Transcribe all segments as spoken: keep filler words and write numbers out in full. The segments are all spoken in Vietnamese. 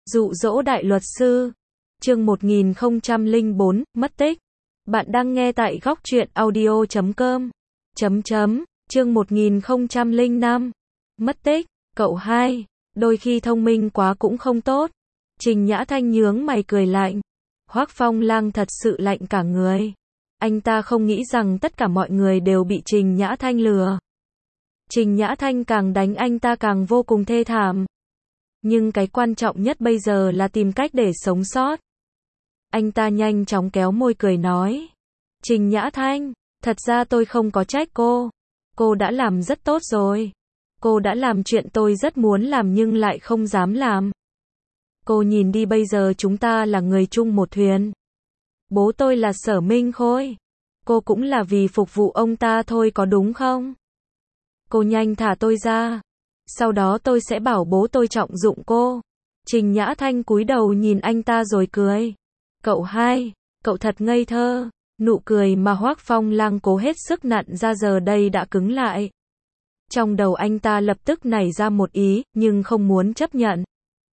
Dụ dỗ đại luật sư. Chương một nghìn không trăm lẻ bốn, mất tích. Bạn đang nghe tại góc truyện audio chấm com. Chấm chấm, chương một nghìn không trăm lẻ năm. Mất tích, cậu hai, đôi khi thông minh quá cũng không tốt. Trình Nhã Thanh nhướng mày cười lạnh. Hoắc Phong Lang thật sự lạnh cả người. Anh ta không nghĩ rằng tất cả mọi người đều bị Trình Nhã Thanh lừa. Trình Nhã Thanh càng đánh anh ta càng vô cùng thê thảm. Nhưng cái quan trọng nhất bây giờ là tìm cách để sống sót. Anh ta nhanh chóng kéo môi cười nói. Trình Nhã Thanh, thật ra tôi không có trách cô. Cô đã làm rất tốt rồi. Cô đã làm chuyện tôi rất muốn làm nhưng lại không dám làm. Cô nhìn đi, bây giờ chúng ta là người chung một thuyền. Bố tôi là Sở Minh Khôi. Cô cũng là vì phục vụ ông ta thôi có đúng không? Cô nhanh thả tôi ra. Sau đó tôi sẽ bảo bố tôi trọng dụng cô. Trình Nhã Thanh cúi đầu nhìn anh ta rồi cười. Cậu hai, cậu thật ngây thơ. Nụ cười mà Hoắc Phong Lang cố hết sức nặn ra giờ đây đã cứng lại. Trong đầu anh ta lập tức nảy ra một ý, nhưng không muốn chấp nhận.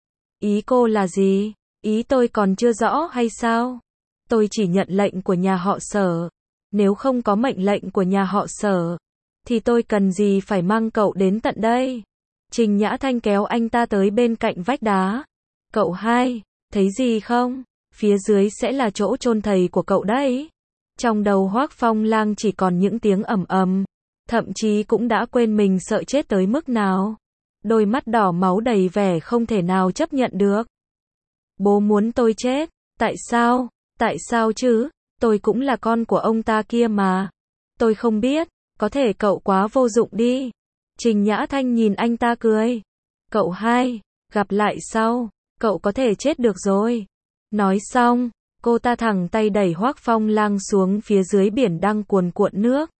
Ý cô là gì? Ý tôi còn chưa rõ hay sao? Tôi chỉ nhận lệnh của nhà họ Sở. Nếu không có mệnh lệnh của nhà họ Sở, thì tôi cần gì phải mang cậu đến tận đây? Trình Nhã Thanh kéo anh ta tới bên cạnh vách đá. Cậu hai, thấy gì không? Phía dưới sẽ là chỗ chôn thầy của cậu đấy. Trong đầu Hoắc Phong Lang chỉ còn những tiếng ầm ầm, thậm chí cũng đã quên mình sợ chết tới mức nào. Đôi mắt đỏ máu đầy vẻ không thể nào chấp nhận được. Bố muốn tôi chết, tại sao? Tại sao chứ? Tôi cũng là con của ông ta kia mà. Tôi không biết, có thể cậu quá vô dụng đi. Trình Nhã Thanh nhìn anh ta cười. Cậu hai, gặp lại sau, cậu có thể chết được rồi. Nói xong, cô ta thẳng tay đẩy Hoắc Phong Lang xuống phía dưới biển đang cuồn cuộn nước.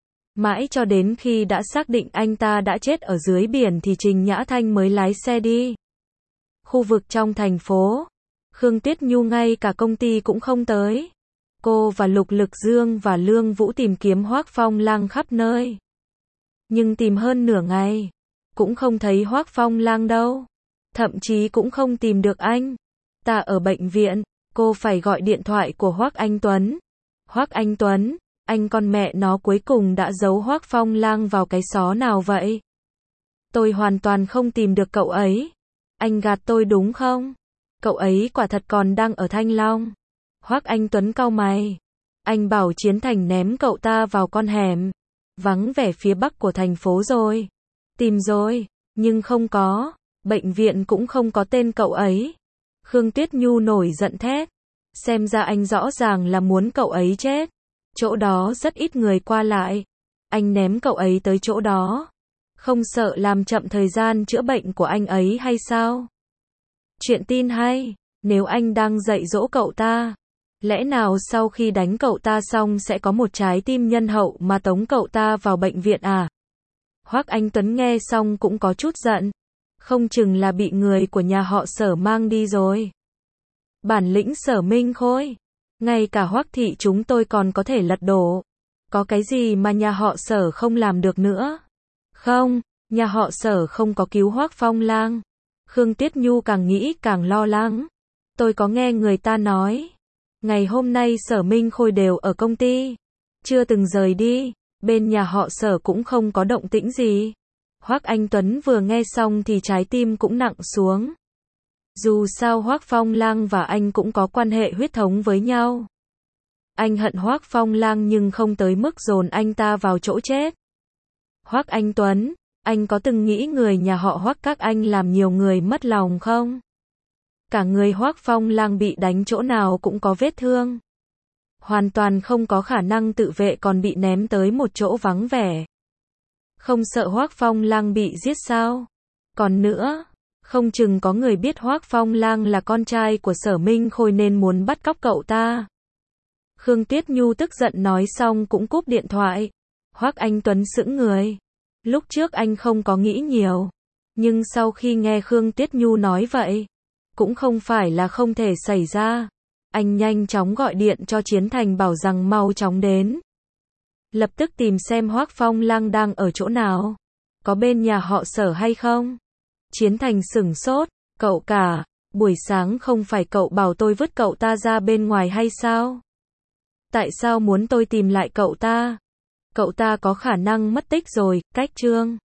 Mãi cho đến khi đã xác định anh ta đã chết ở dưới biển thì Trình Nhã Thanh mới lái xe đi. Khu vực trong thành phố, Khương Tuyết Nhu ngay cả công ty cũng không tới. Cô và Lục Lực Dương và Lương Vũ tìm kiếm Hoắc Phong Lang khắp nơi. Nhưng tìm hơn nửa ngày, cũng không thấy Hoắc Phong Lang đâu. Thậm chí cũng không tìm được anh. Ta ở bệnh viện, cô phải gọi điện thoại của Hoắc Anh Tuấn. Hoắc Anh Tuấn, anh con mẹ nó cuối cùng đã giấu Hoắc Phong Lang vào cái xó nào vậy? Tôi hoàn toàn không tìm được cậu ấy. Anh gạt tôi đúng không? Cậu ấy quả thật còn đang ở Thanh Long. Hoắc Anh Tuấn cau mày. Anh bảo Chiến Thành ném cậu ta vào con hẻm vắng vẻ phía bắc của thành phố rồi. Tìm rồi, nhưng không có. Bệnh viện cũng không có tên cậu ấy. Khương Tuyết Nhu nổi giận thét. Xem ra anh rõ ràng là muốn cậu ấy chết. Chỗ đó rất ít người qua lại. Anh ném cậu ấy tới chỗ đó. Không sợ làm chậm thời gian chữa bệnh của anh ấy hay sao? Chuyện tin hay, nếu anh đang dạy dỗ cậu ta, lẽ nào sau khi đánh cậu ta xong sẽ có một trái tim nhân hậu mà tống cậu ta vào bệnh viện à? Hoắc Anh Tuấn nghe xong cũng có chút giận. Không chừng là bị người của nhà họ Sở mang đi rồi. Bản lĩnh Sở Minh Khôi. Ngay cả Hoắc thị chúng tôi còn có thể lật đổ. Có cái gì mà nhà họ Sở không làm được nữa? Không, nhà họ Sở không có cứu Hoắc Phong Lang. Khương Tuyết Nhu càng nghĩ càng lo lắng. Tôi có nghe người ta nói, ngày hôm nay Sở Minh Khôi đều ở công ty, chưa từng rời đi, bên nhà họ Sở cũng không có động tĩnh gì. Hoắc Anh Tuấn vừa nghe xong thì trái tim cũng nặng xuống. Dù sao Hoắc Phong Lang và anh cũng có quan hệ huyết thống với nhau. Anh hận Hoắc Phong Lang nhưng không tới mức dồn anh ta vào chỗ chết. Hoắc Anh Tuấn, anh có từng nghĩ người nhà họ Hoắc các anh làm nhiều người mất lòng không? Cả người Hoắc Phong Lang bị đánh chỗ nào cũng có vết thương. Hoàn toàn không có khả năng tự vệ còn bị ném tới một chỗ vắng vẻ. Không sợ Hoắc Phong Lang bị giết sao? Còn nữa, không chừng có người biết Hoắc Phong Lang là con trai của Sở Minh Khôi nên muốn bắt cóc cậu ta. Khương Tuyết Nhu tức giận nói xong cũng cúp điện thoại. Hoắc Anh Tuấn sững người. Lúc trước anh không có nghĩ nhiều. Nhưng sau khi nghe Khương Tuyết Nhu nói vậy, cũng không phải là không thể xảy ra. Anh nhanh chóng gọi điện cho Chiến Thành bảo rằng mau chóng đến. Lập tức tìm xem Hoắc Phong Lang đang ở chỗ nào. Có bên nhà họ Sở hay không? Chiến Thành sửng sốt. Cậu cả, Buổi sáng không phải cậu bảo tôi vứt cậu ta ra bên ngoài hay sao? Tại sao muốn tôi tìm lại cậu ta? Cậu ta có khả năng mất tích rồi, cách Trương.